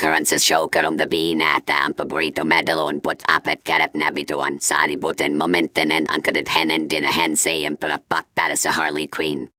current sa show karong gabi nata ang paborito medalon put apet karap nabituan sa alibutan momentanen ang kadadhanan dinahan sa ang palapak para sa Harley Quinn.